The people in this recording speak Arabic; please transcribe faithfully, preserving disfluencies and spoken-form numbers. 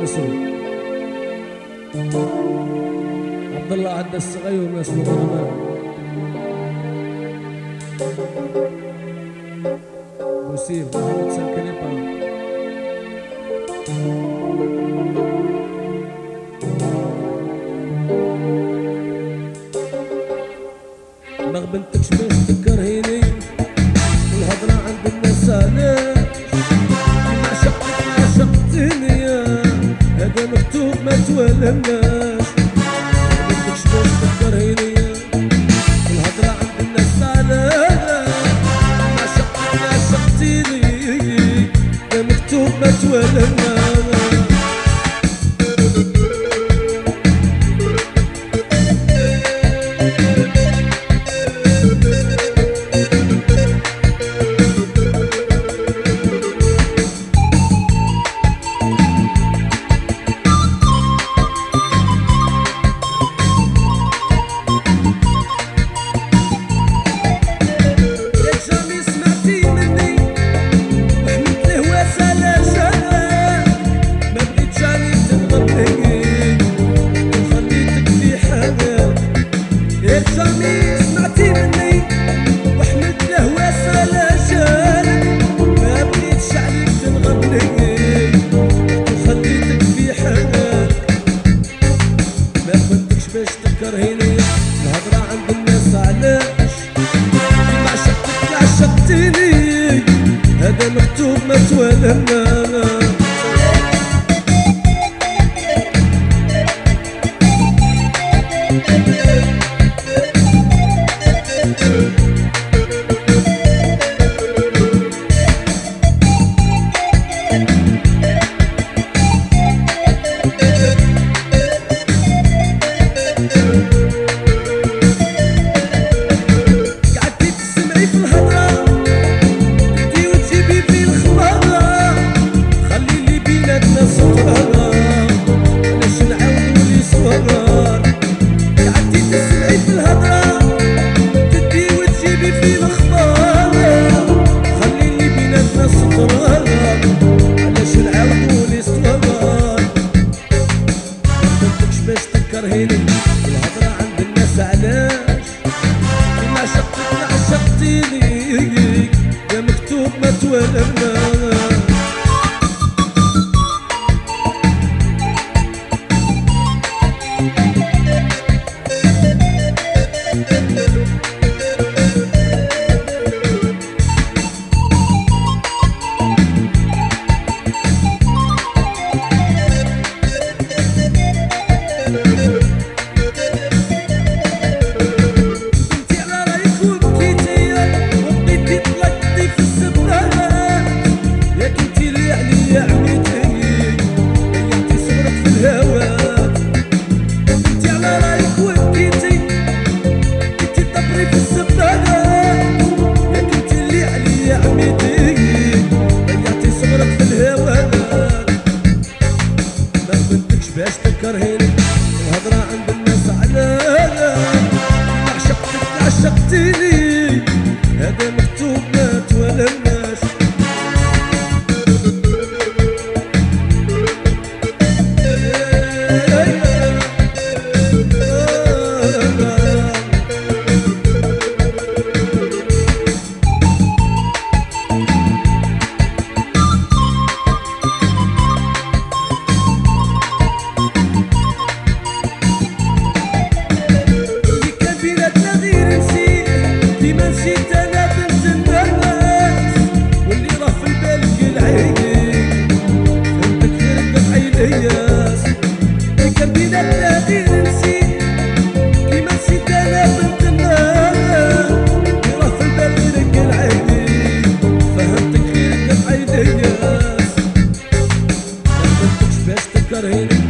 عبد الله عدى الصغير وناس الغرباء بوسيف محمد سانكليبا ما بنتكش باش تكرهيني والهضرة عند الناس علاش ما عشقتك عشقتيني هذا مكتوب ما تولمناش ما بنتكش باش تكرهيني والهضرة عند الناس علاش ما عشقتك عشقتيني هذا مكتوب ما تولمناش باش تكرهيني الهضرة عند الناس علاش ما عشقتك عشقتيني هذا مكتوب ما تولمناش باش تكرهيني والهضرة عند الناس علاش ما عشقتك عشقتيني يا مكتوب ما تولمناش باش تكرهيني الهضرة عند الناس علاش ما عشقتك عشقتيني هذا مكتوب ما تولمناش Got a hit.